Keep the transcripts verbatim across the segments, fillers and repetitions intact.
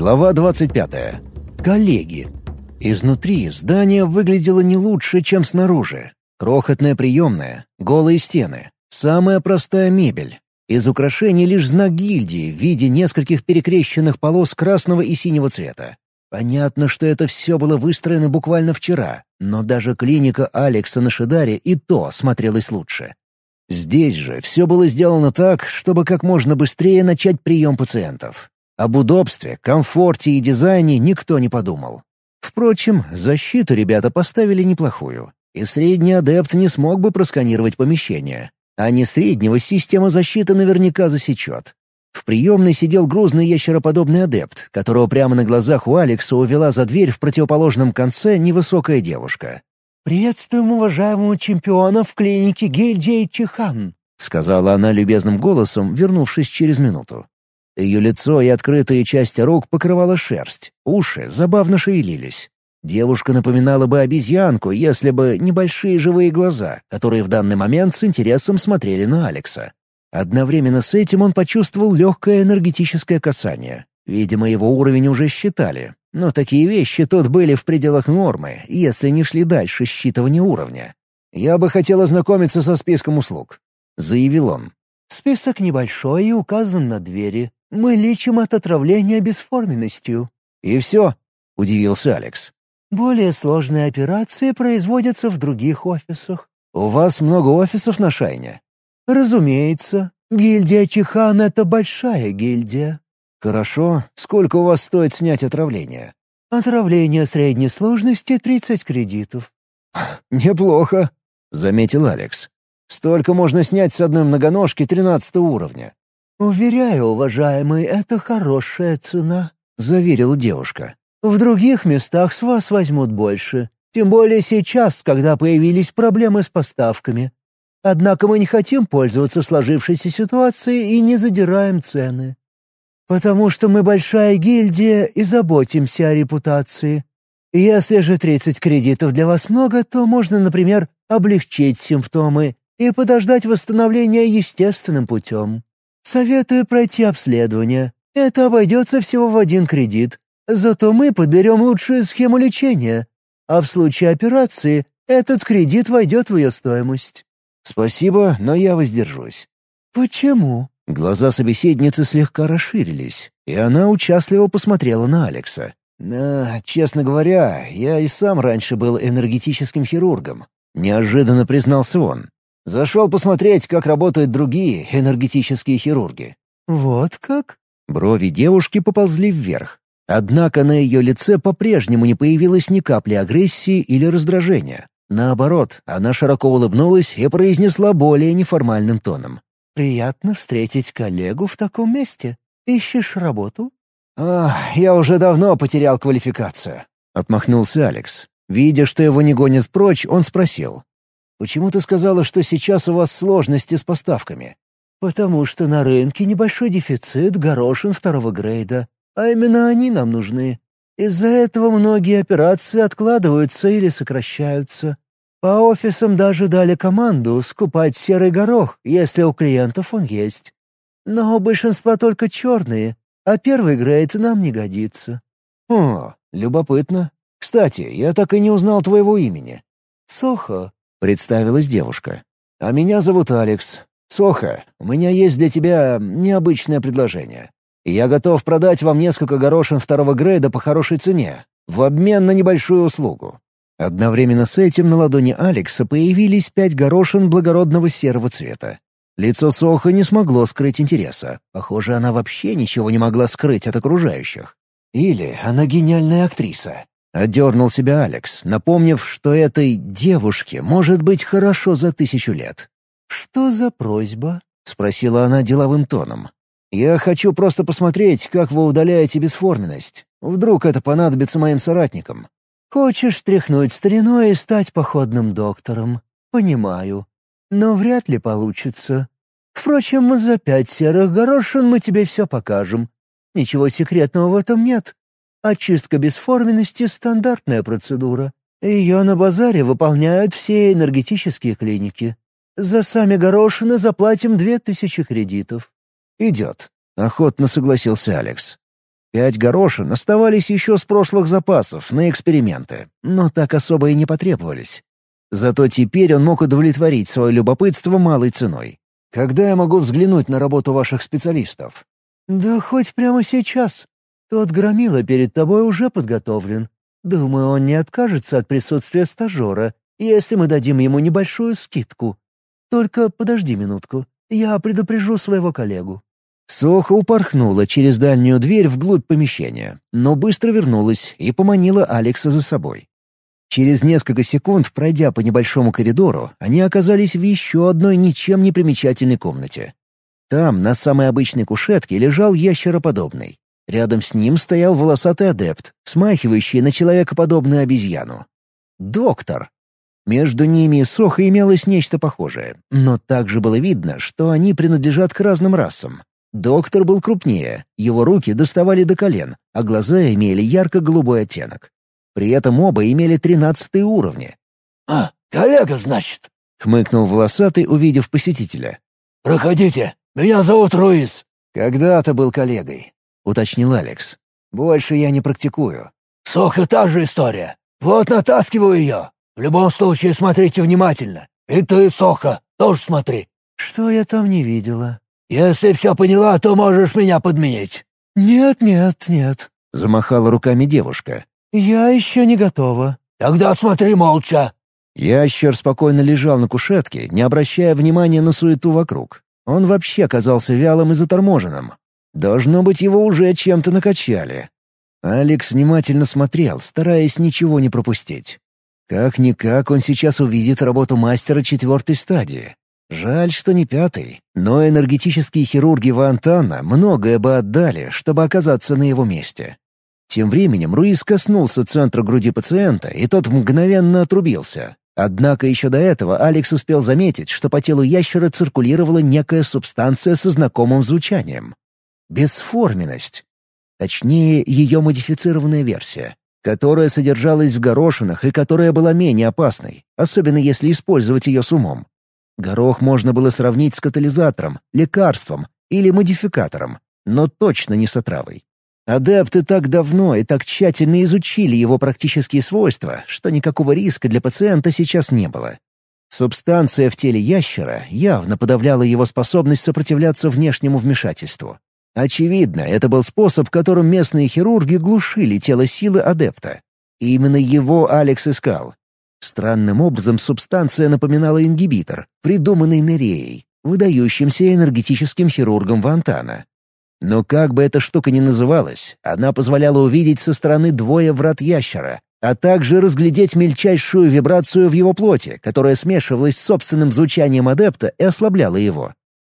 Глава двадцать пятая. Коллеги. Изнутри здание выглядело не лучше, чем снаружи. Крохотная приемная, голые стены, самая простая мебель. Из украшений лишь знак гильдии в виде нескольких перекрещенных полос красного и синего цвета. Понятно, что это все было выстроено буквально вчера, но даже клиника Алекса на Шидаре и то смотрелась лучше. Здесь же все было сделано так, чтобы как можно быстрее начать прием пациентов. Об удобстве, комфорте и дизайне никто не подумал. Впрочем, защиту ребята поставили неплохую, и средний адепт не смог бы просканировать помещение. А не среднего система защиты наверняка засечет. В приемной сидел грузный ящероподобный адепт, которого прямо на глазах у Алекса увела за дверь в противоположном конце невысокая девушка. «Приветствуем уважаемого чемпиона в клинике гильдии Чихан», — сказала она любезным голосом, вернувшись через минуту. Ее лицо и открытые части рук покрывала шерсть, уши забавно шевелились. Девушка напоминала бы обезьянку, если бы небольшие живые глаза, которые в данный момент с интересом смотрели на Алекса. Одновременно с этим он почувствовал легкое энергетическое касание. Видимо, его уровень уже считали, но такие вещи тут были в пределах нормы, если не шли дальше считывания уровня. «Я бы хотел ознакомиться со списком услуг», — заявил он. «Список небольшой и указан на двери. Мы лечим от отравления бесформенностью». «И все?» — удивился Алекс. «Более сложные операции производятся в других офисах». «У вас много офисов на Шайне?» «Разумеется. Гильдия Чихан — это большая гильдия». «Хорошо. Сколько у вас стоит снять отравление?» «Отравление средней сложности — тридцать кредитов». «Неплохо», — заметил Алекс. «Столько можно снять с одной многоножки тринадцатого уровня». «Уверяю, уважаемый, это хорошая цена», — заверила девушка. «В других местах с вас возьмут больше, тем более сейчас, когда появились проблемы с поставками. Однако мы не хотим пользоваться сложившейся ситуацией и не задираем цены. Потому что мы большая гильдия и заботимся о репутации. Если же тридцать кредитов для вас много, то можно, например, облегчить симптомы и подождать восстановления естественным путем. Советую пройти обследование. Это обойдется всего в один кредит. Зато мы подберем лучшую схему лечения. А в случае операции этот кредит войдет в ее стоимость». «Спасибо, но я воздержусь». «Почему?» Глаза собеседницы слегка расширились, и она участливо посмотрела на Алекса. «Да, честно говоря, я и сам раньше был энергетическим хирургом», — неожиданно признался он. «Зашел посмотреть, как работают другие энергетические хирурги». «Вот как?» Брови девушки поползли вверх. Однако на ее лице по-прежнему не появилось ни капли агрессии или раздражения. Наоборот, она широко улыбнулась и произнесла более неформальным тоном. «Приятно встретить коллегу в таком месте. Ищешь работу?» «А, я уже давно потерял квалификацию», — отмахнулся Алекс. Видя, что его не гонят прочь, он спросил. «Почему ты сказала, что сейчас у вас сложности с поставками?» «Потому что на рынке небольшой дефицит горошин второго грейда, а именно они нам нужны. Из-за этого многие операции откладываются или сокращаются. По офисам даже дали команду скупать серый горох, если у клиентов он есть. Но у большинства только черные, а первый грейд нам не годится». «О, любопытно. Кстати, я так и не узнал твоего имени». «Сохо», — представилась девушка. «А меня зовут Алекс. Сохо, у меня есть для тебя необычное предложение. Я готов продать вам несколько горошин второго грейда по хорошей цене, в обмен на небольшую услугу». Одновременно с этим на ладони Алекса появились пять горошин благородного серого цвета. Лицо Сохо не смогло скрыть интереса. Похоже, она вообще ничего не могла скрыть от окружающих. Или она гениальная актриса. Отдернул себя Алекс, напомнив, что этой девушке может быть хорошо за тысячу лет. «Что за просьба?» — спросила она деловым тоном. «Я хочу просто посмотреть, как вы удаляете бесформенность. Вдруг это понадобится моим соратникам». «Хочешь тряхнуть стариной и стать походным доктором? Понимаю. Но вряд ли получится. Впрочем, за пять серых горошин мы тебе все покажем. Ничего секретного в этом нет. Очистка бесформенности — стандартная процедура. Ее на базаре выполняют все энергетические клиники. За сами горошины заплатим две тысячи кредитов». «Идет», — охотно согласился Алекс. Пять горошин оставались еще с прошлых запасов на эксперименты, но так особо и не потребовались. Зато теперь он мог удовлетворить свое любопытство малой ценой. «Когда я могу взглянуть на работу ваших специалистов?» «Да хоть прямо сейчас. Тот громила перед тобой уже подготовлен. Думаю, он не откажется от присутствия стажера, если мы дадим ему небольшую скидку. Только подожди минутку, я предупрежу своего коллегу». Соха упорхнула через дальнюю дверь вглубь помещения, но быстро вернулась и поманила Алекса за собой. Через несколько секунд, пройдя по небольшому коридору, они оказались в еще одной ничем не примечательной комнате. Там, на самой обычной кушетке, лежал ящероподобный. Рядом с ним стоял волосатый адепт, смахивающий на человекоподобную обезьяну. Доктор. Между ними и Сохой имелось нечто похожее, но также было видно, что они принадлежат к разным расам. Доктор был крупнее, его руки доставали до колен, а глаза имели ярко-голубой оттенок. При этом оба имели тринадцатые уровни. «А, коллега, значит?» — хмыкнул волосатый, увидев посетителя. «Проходите, меня зовут Руис». «Когда-то был коллегой», — уточнил Алекс. «Больше я не практикую». «Соха та же история. Вот натаскиваю ее. В любом случае смотрите внимательно. И ты, Соха, тоже смотри». «Что я там не видела?» «Если все поняла, то можешь меня подменить». «Нет, нет, нет», — замахала руками девушка. «Я еще не готова». «Тогда смотри молча». Ящер спокойно лежал на кушетке, не обращая внимания на суету вокруг. Он вообще казался вялым и заторможенным. Должно быть, его уже чем-то накачали. Алекс внимательно смотрел, стараясь ничего не пропустить. Как-никак он сейчас увидит работу мастера четвертой стадии. Жаль, что не пятой, но энергетические хирурги Вантана многое бы отдали, чтобы оказаться на его месте. Тем временем Руис коснулся центра груди пациента, и тот мгновенно отрубился. Однако еще до этого Алекс успел заметить, что по телу ящера циркулировала некая субстанция со знакомым звучанием. Бесформенность. Точнее, ее модифицированная версия, которая содержалась в горошинах и которая была менее опасной, особенно если использовать ее с умом. Горох можно было сравнить с катализатором, лекарством или модификатором, но точно не с отравой. Адепты так давно и так тщательно изучили его практические свойства, что никакого риска для пациента сейчас не было. Субстанция в теле ящера явно подавляла его способность сопротивляться внешнему вмешательству. Очевидно, это был способ, которым местные хирурги глушили тело силы адепта. И именно его Алекс искал. Странным образом субстанция напоминала ингибитор, придуманный Нереей, выдающимся энергетическим хирургом Вантана. Но как бы эта штука ни называлась, она позволяла увидеть со стороны двое врат ящера, а также разглядеть мельчайшую вибрацию в его плоти, которая смешивалась с собственным звучанием адепта и ослабляла его.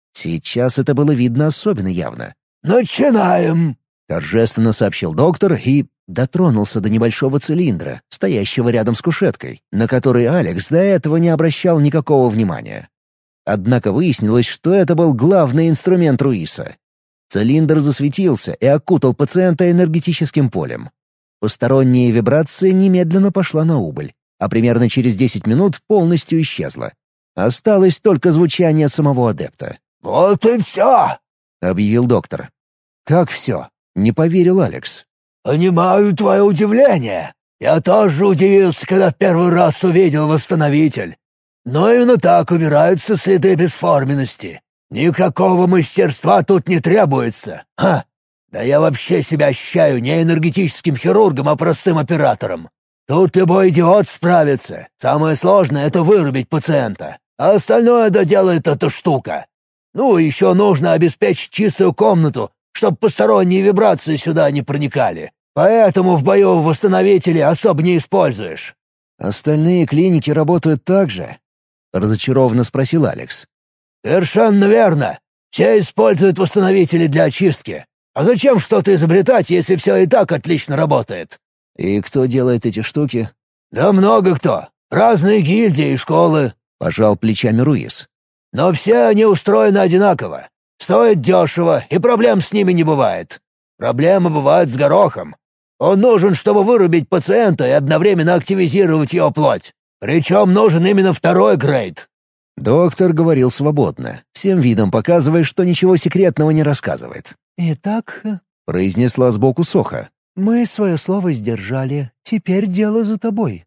Сейчас это было видно особенно явно. «Начинаем!» — торжественно сообщил доктор и дотронулся до небольшого цилиндра, стоящего рядом с кушеткой, на который Алекс до этого не обращал никакого внимания. Однако выяснилось, что это был главный инструмент Руиса. Цилиндр засветился и окутал пациента энергетическим полем. Посторонняя вибрация немедленно пошла на убыль, а примерно через десять минут полностью исчезла. Осталось только звучание самого адепта. «Вот и все!» — объявил доктор. «Как все?» — не поверил Алекс. «Понимаю твое удивление. Я тоже удивился, когда в первый раз увидел восстановитель. Но именно так убираются следы бесформенности. Никакого мастерства тут не требуется. Ха! Да я вообще себя ощущаю не энергетическим хирургом, а простым оператором. Тут любой идиот справится. Самое сложное — это вырубить пациента. А остальное доделает эта штука. Ну, еще нужно обеспечить чистую комнату, чтобы посторонние вибрации сюда не проникали. Поэтому в бою восстановители особо не используешь». «Остальные клиники работают так же?» — разочарованно спросил Алекс. «Совершенно верно. Все используют восстановители для очистки. А зачем что-то изобретать, если все и так отлично работает?» «И кто делает эти штуки?» «Да много кто. Разные гильдии и школы», — пожал плечами Руис. «Но все они устроены одинаково. Стоят дешево, и проблем с ними не бывает. Проблемы бывают с горохом. Он нужен, чтобы вырубить пациента и одновременно активизировать его плоть. Причем нужен именно второй грейд». Доктор говорил свободно, всем видом показывая, что ничего секретного не рассказывает. «Итак, произнесла сбоку Соха. «Мы свое слово сдержали. Теперь дело за тобой».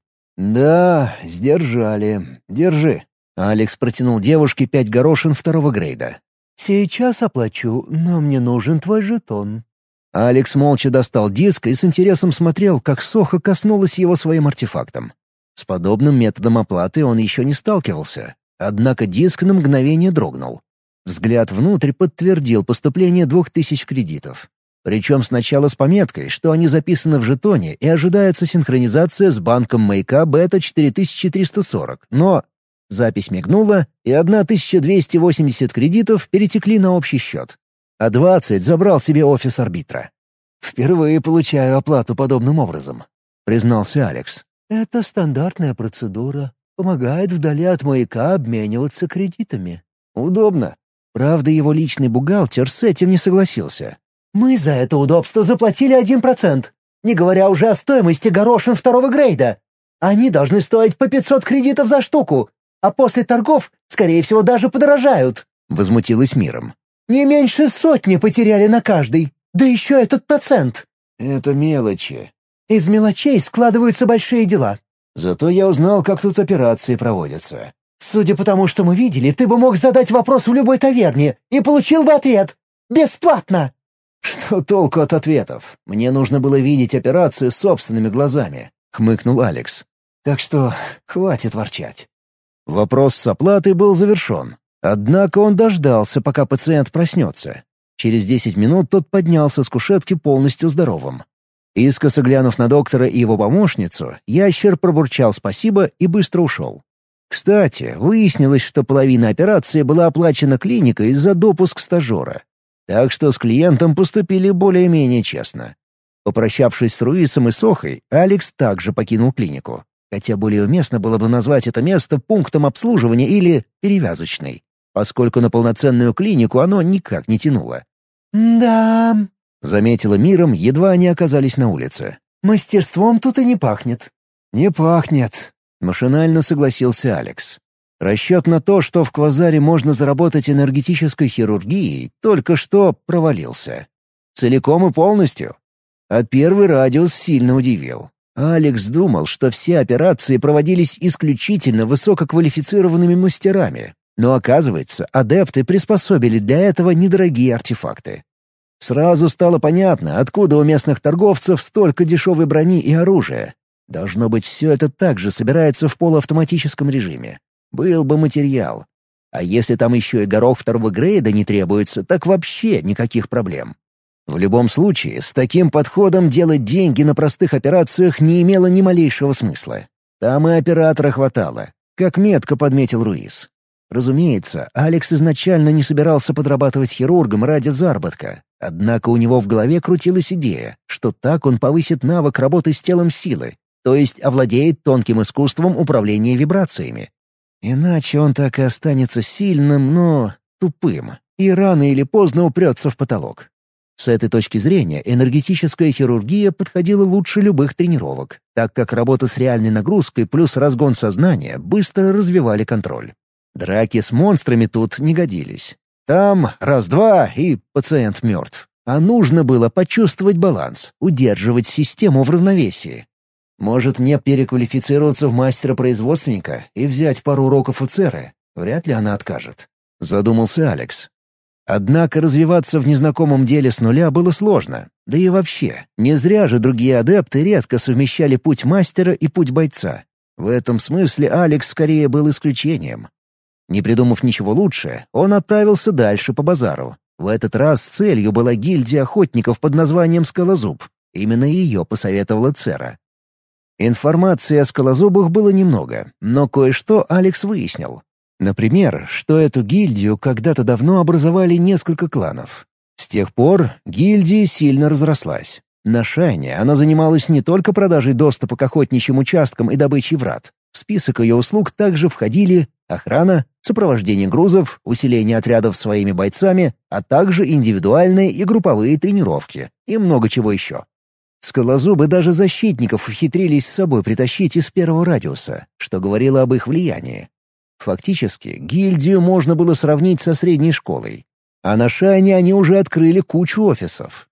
«Да, сдержали. Держи». Алекс протянул девушке пять горошин второго грейда. «Сейчас оплачу, но мне нужен твой жетон». Алекс молча достал диск и с интересом смотрел, как Соха коснулась его своим артефактом. С подобным методом оплаты он еще не сталкивался. Однако диск на мгновение дрогнул. Взгляд внутрь подтвердил поступление двух тысяч кредитов. Причем сначала с пометкой, что они записаны в жетоне и ожидается синхронизация с банком маяка Бета четыре тысячи триста сорок, но... Запись мигнула, и тысяча двести восемьдесят кредитов перетекли на общий счет. А двадцать забрал себе офис арбитра. «Впервые получаю оплату подобным образом», — признался Алекс. «Это стандартная процедура. Помогает вдали от маяка обмениваться кредитами». «Удобно». Правда, его личный бухгалтер с этим не согласился. «Мы за это удобство заплатили один процент, не говоря уже о стоимости горошин второго грейда. Они должны стоить по пятьсот кредитов за штуку, а после торгов, скорее всего, даже подорожают», — возмутилась Миром. «Не меньше сотни потеряли на каждый, да еще этот процент». «Это мелочи». «Из мелочей складываются большие дела». «Зато я узнал, как тут операции проводятся». «Судя по тому, что мы видели, ты бы мог задать вопрос в любой таверне и получил бы ответ. Бесплатно!» «Что толку от ответов? Мне нужно было видеть операцию собственными глазами», — хмыкнул Алекс. «Так что хватит ворчать». Вопрос с оплатой был завершен. Однако он дождался, пока пациент проснется. Через десять минут тот поднялся с кушетки полностью здоровым. Искоса глянув на доктора и его помощницу, ящер пробурчал спасибо и быстро ушел. Кстати, выяснилось, что половина операции была оплачена клиникой за допуск стажера. Так что с клиентом поступили более-менее честно. Попрощавшись с Руисом и Сохой, Алекс также покинул клинику. Хотя более уместно было бы назвать это место пунктом обслуживания или перевязочной, поскольку на полноценную клинику оно никак не тянуло. «Да...» — заметила Миром, едва они оказались на улице. «Мастерством тут и не пахнет». «Не пахнет», — машинально согласился Алекс. Расчет на то, что в Квазаре можно заработать энергетической хирургией, только что провалился. Целиком и полностью. А первый радиус сильно удивил. Алекс думал, что все операции проводились исключительно высококвалифицированными мастерами, но, оказывается, адепты приспособили для этого недорогие артефакты. Сразу стало понятно, откуда у местных торговцев столько дешевой брони и оружия. Должно быть, все это также собирается в полуавтоматическом режиме. Был бы материал. А если там еще и горох второго грейда не требуется, так вообще никаких проблем. В любом случае, с таким подходом делать деньги на простых операциях не имело ни малейшего смысла. Там и оператора хватало, как метко подметил Руис. Разумеется, Алекс изначально не собирался подрабатывать хирургом ради заработка, однако у него в голове крутилась идея, что так он повысит навык работы с телом силы, то есть овладеет тонким искусством управления вибрациями. Иначе он так и останется сильным, но тупым, и рано или поздно упрется в потолок. С этой точки зрения энергетическая хирургия подходила лучше любых тренировок, так как работа с реальной нагрузкой плюс разгон сознания быстро развивали контроль. Драки с монстрами тут не годились. Там раз-два и пациент мертв. А нужно было почувствовать баланс, удерживать систему в равновесии. Может, мне переквалифицироваться в мастера-производственника и взять пару уроков у Церы? Вряд ли она откажет. Задумался Алекс. Однако развиваться в незнакомом деле с нуля было сложно. Да и вообще, не зря же другие адепты редко совмещали путь мастера и путь бойца. В этом смысле Алекс скорее был исключением. Не придумав ничего лучше, он отправился дальше по базару. В этот раз целью была гильдия охотников под названием «Скалозуб». Именно ее посоветовала Цера. Информации о скалозубах было немного, но кое-что Алекс выяснил. Например, что эту гильдию когда-то давно образовали несколько кланов. С тех пор гильдия сильно разрослась. На Шайне она занималась не только продажей доступа к охотничьим участкам и добычей врат. В список ее услуг также входили охрана, сопровождение грузов, усиление отрядов своими бойцами, а также индивидуальные и групповые тренировки и много чего еще. Скалозубы даже защитников ухитрились с собой притащить из первого радиуса, что говорило об их влиянии. Фактически, гильдию можно было сравнить со средней школой. А на Шайне они уже открыли кучу офисов.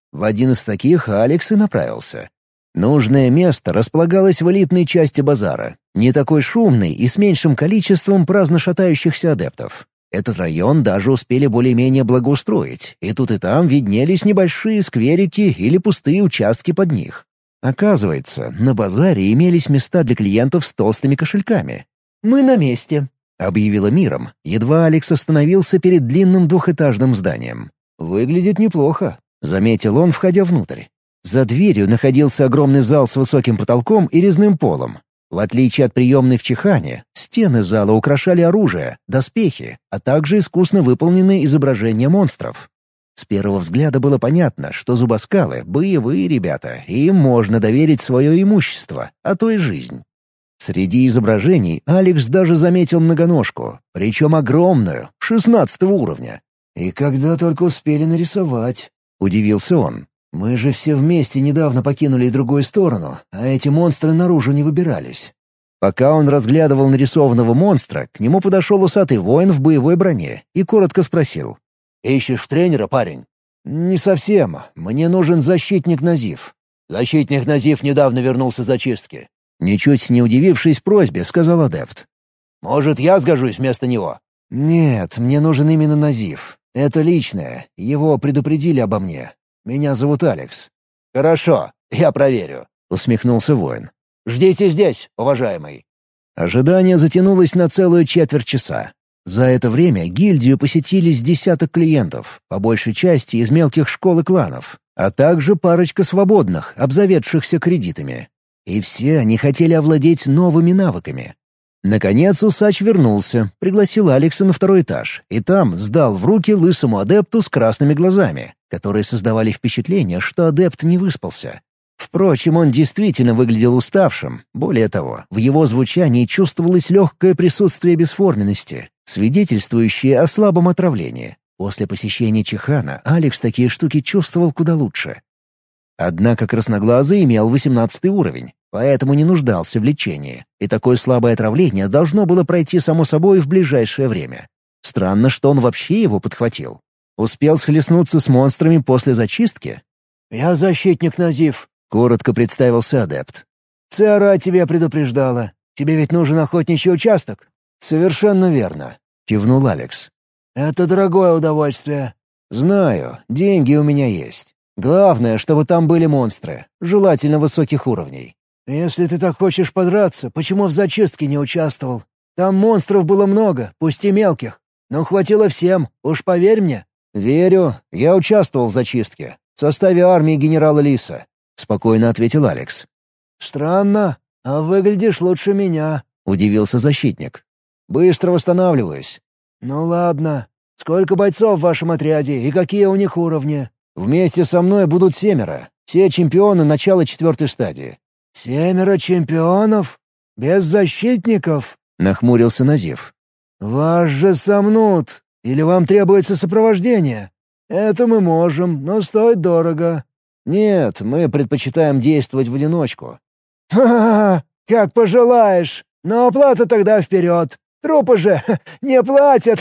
В один из таких Алекс и направился. Нужное место располагалось в элитной части базара, не такой шумный и с меньшим количеством праздно шатающихся адептов. Этот район даже успели более-менее благоустроить, и тут и там виднелись небольшие скверики или пустые участки под них. Оказывается, на базаре имелись места для клиентов с толстыми кошельками. «Мы на месте», — объявила миром, едва Алекс остановился перед длинным двухэтажным зданием. «Выглядит неплохо», — заметил он, входя внутрь. За дверью находился огромный зал с высоким потолком и резным полом. В отличие от приемной в Чихане, стены зала украшали оружие, доспехи, а также искусно выполненные изображения монстров. С первого взгляда было понятно, что зубоскалы — боевые ребята, и им можно доверить свое имущество, а то и жизнь. Среди изображений Алекс даже заметил многоножку, причем огромную, шестнадцатого уровня. «И когда только успели нарисовать», — удивился он. «Мы же все вместе недавно покинули другую сторону, а эти монстры наружу не выбирались». Пока он разглядывал нарисованного монстра, к нему подошел усатый воин в боевой броне и коротко спросил. «Ищешь тренера, парень?» «Не совсем. Мне нужен защитник Назив». «Защитник Назив недавно вернулся с зачистки». Ничуть не удивившись просьбе, сказал адепт. «Может, я сгожусь вместо него?» «Нет, мне нужен именно Назив. Это личное. Его предупредили обо мне. Меня зовут Алекс». «Хорошо, я проверю», — усмехнулся воин. «Ждите здесь, уважаемый». Ожидание затянулось на целую четверть часа. За это время гильдию посетили с десяток клиентов, по большей части из мелких школ и кланов, а также парочка свободных, обзаведшихся кредитами. И все они хотели овладеть новыми навыками. Наконец усач вернулся, пригласил Алекса на второй этаж, и там сдал в руки лысому адепту с красными глазами, которые создавали впечатление, что адепт не выспался. Впрочем, он действительно выглядел уставшим. Более того, в его звучании чувствовалось легкое присутствие бесформенности, свидетельствующее о слабом отравлении. После посещения Чихана Алекс такие штуки чувствовал куда лучше. Однако красноглазый имел восемнадцатый уровень, поэтому не нуждался в лечении, и такое слабое отравление должно было пройти само собой в ближайшее время. Странно, что он вообще его подхватил. Успел схлестнуться с монстрами после зачистки? «Я защитник Назив», — коротко представился адепт. «Циара тебя предупреждала. Тебе ведь нужен охотничий участок?» «Совершенно верно», — кивнул Алекс. «Это дорогое удовольствие». «Знаю, деньги у меня есть. Главное, чтобы там были монстры, желательно высоких уровней». «Если ты так хочешь подраться, почему в зачистке не участвовал? Там монстров было много, пусть и мелких. Но хватило всем, уж поверь мне». «Верю. Я участвовал в зачистке. В составе армии генерала Лиса», — спокойно ответил Алекс. «Странно. А выглядишь лучше меня», — удивился защитник. «Быстро восстанавливаюсь». «Ну ладно. Сколько бойцов в вашем отряде и какие у них уровни?» «Вместе со мной будут семеро. Все чемпионы начала четвертой стадии». «Семеро чемпионов? Без защитников?» — нахмурился Назив. «Вас же сомнут. Или вам требуется сопровождение? Это мы можем, но стоит дорого». «Нет, мы предпочитаем действовать в одиночку». «Ха-ха-ха! Как пожелаешь. Но оплата тогда вперед. Трупы же не платят!»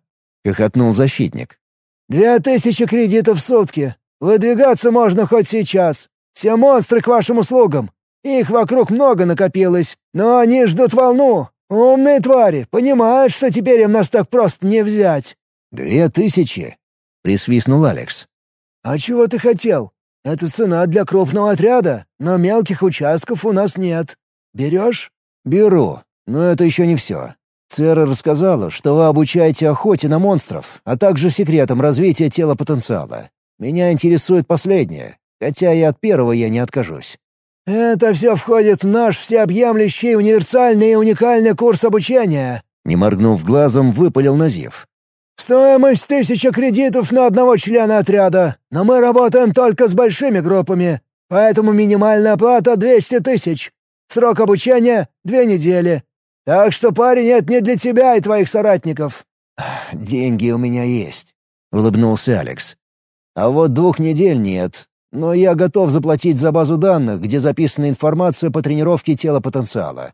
— хохотнул защитник. «Две тысячи кредитов в сутки. Выдвигаться можно хоть сейчас. Все монстры к вашим услугам. Их вокруг много накопилось, но они ждут волну. Умные твари, понимают, что теперь им нас так просто не взять». «Две тысячи?» — присвистнул Алекс. «А чего ты хотел? Это цена для крупного отряда, но мелких участков у нас нет. Берешь?» «Беру, но это еще не все. Цера рассказала, что вы обучаете охоте на монстров, а также секретам развития тела потенциала. Меня интересует последнее, хотя и от первого я не откажусь». «Это все входит в наш всеобъемлющий универсальный и уникальный курс обучения», — не моргнув глазом, выпалил Назив. «Стоимость тысяча кредитов на одного члена отряда, но мы работаем только с большими группами, поэтому минимальная оплата двести тысяч. Срок обучения — две недели. Так что, парень, это не для тебя и твоих соратников». «Деньги у меня есть», — улыбнулся Алекс. «А вот двух недель нет, но я готов заплатить за базу данных, где записана информация по тренировке тела потенциала».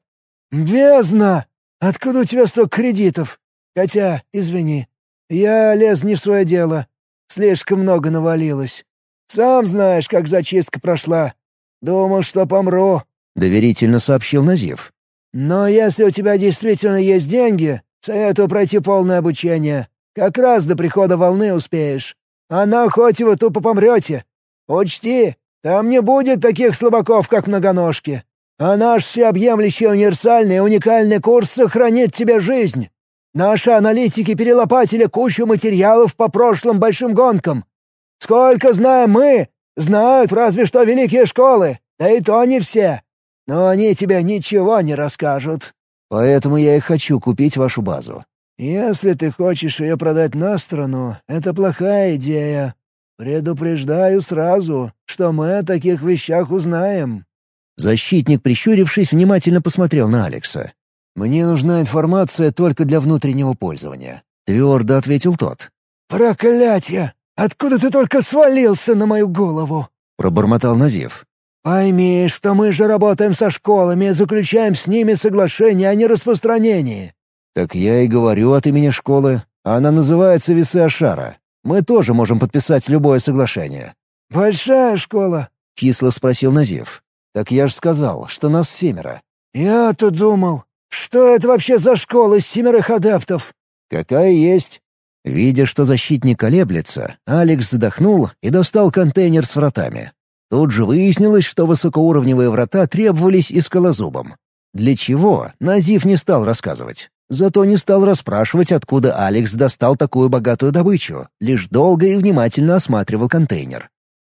«Бездна! Откуда у тебя столько кредитов? Хотя, извини, я лез не в свое дело. Слишком много навалилось. Сам знаешь, как зачистка прошла. Думал, что помру», — доверительно сообщил Назив. «Но если у тебя действительно есть деньги, советую пройти полное обучение. Как раз до прихода волны успеешь. А на охоте вы тупо помрете. Учти, там не будет таких слабаков, как многоножки. А наш всеобъемлющий универсальный и уникальный курс сохранит тебе жизнь. Наши аналитики перелопатили кучу материалов по прошлым большим гонкам. Сколько знаем мы, знают разве что великие школы, да и то не все. Но они тебе ничего не расскажут. Поэтому я и хочу купить вашу базу». Если ты хочешь ее продать на сторону, это плохая идея. Предупреждаю сразу, что мы о таких вещах узнаем». Защитник, прищурившись, внимательно посмотрел на Алекса. «Мне нужна информация только для внутреннего пользования», — твердо ответил тот. «Проклятье! Откуда ты только свалился на мою голову?» — пробормотал Назив. «Пойми, что мы же работаем со школами и заключаем с ними соглашение о нераспространении». «Так я и говорю от имени школы. Она называется Весы Ашара. Мы тоже можем подписать любое соглашение». «Большая школа?» — кисло спросил Назив. «Так я же сказал, что нас семеро». «Я-то думал, что это вообще за школа из семерых адептов?» «Какая есть». Видя, что защитник колеблется, Алекс вздохнул и достал контейнер с вратами. Тут же выяснилось, что высокоуровневые врата требовались и скалозубом. Для чего, Назив не стал рассказывать. Зато не стал расспрашивать, откуда Алекс достал такую богатую добычу, лишь долго и внимательно осматривал контейнер.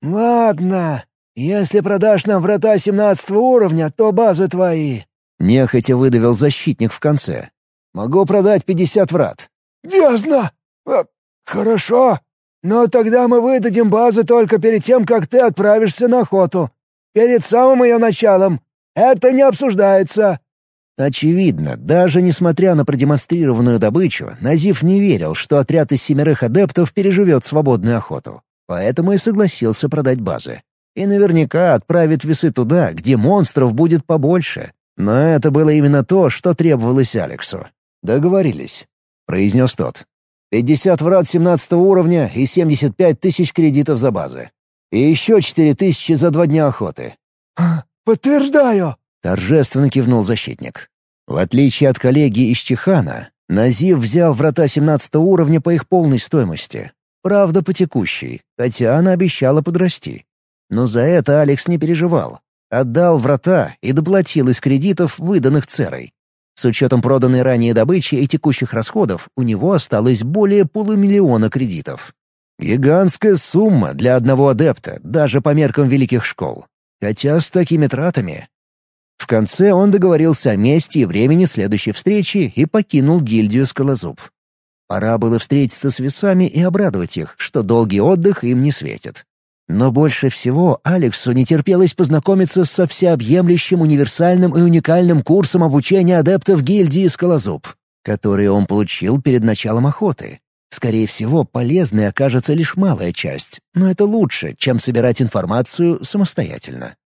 «Ладно, если продашь нам врата семнадцатого уровня, то базы твои». Нехотя выдавил защитник в конце. «Могу продать пятьдесят врат». «Ясно! А, хорошо. Но тогда мы выдадим базы только перед тем, как ты отправишься на охоту. Перед самым ее началом. Это не обсуждается». Очевидно, даже несмотря на продемонстрированную добычу, Назив не верил, что отряд из семерых адептов переживет свободную охоту. Поэтому и согласился продать базы. И наверняка отправит весы туда, где монстров будет побольше. Но это было именно то, что требовалось Алексу. «Договорились», — произнес тот. «пятьдесят врат семнадцатого уровня и семьдесят пять тысяч кредитов за базы. И еще четыре тысячи за два дня охоты». «Подтверждаю!» — торжественно кивнул защитник. В отличие от коллеги из Чихана, Назив взял врата семнадцатого уровня по их полной стоимости. Правда, по текущей, хотя она обещала подрасти. Но за это Алекс не переживал. Отдал врата и доплатил из кредитов, выданных Церой. С учетом проданной ранее добычи и текущих расходов, у него осталось более полумиллиона кредитов. Гигантская сумма для одного адепта, даже по меркам великих школ. Хотя с такими тратами... В конце он договорился о месте и времени следующей встречи и покинул гильдию Скалозуб. Пора было встретиться с весами и обрадовать их, что долгий отдых им не светит. Но больше всего Алексу не терпелось познакомиться со всеобъемлющим универсальным и уникальным курсом обучения адептов гильдии Скалозуб, который он получил перед началом охоты. Скорее всего, полезной окажется лишь малая часть, но это лучше, чем собирать информацию самостоятельно.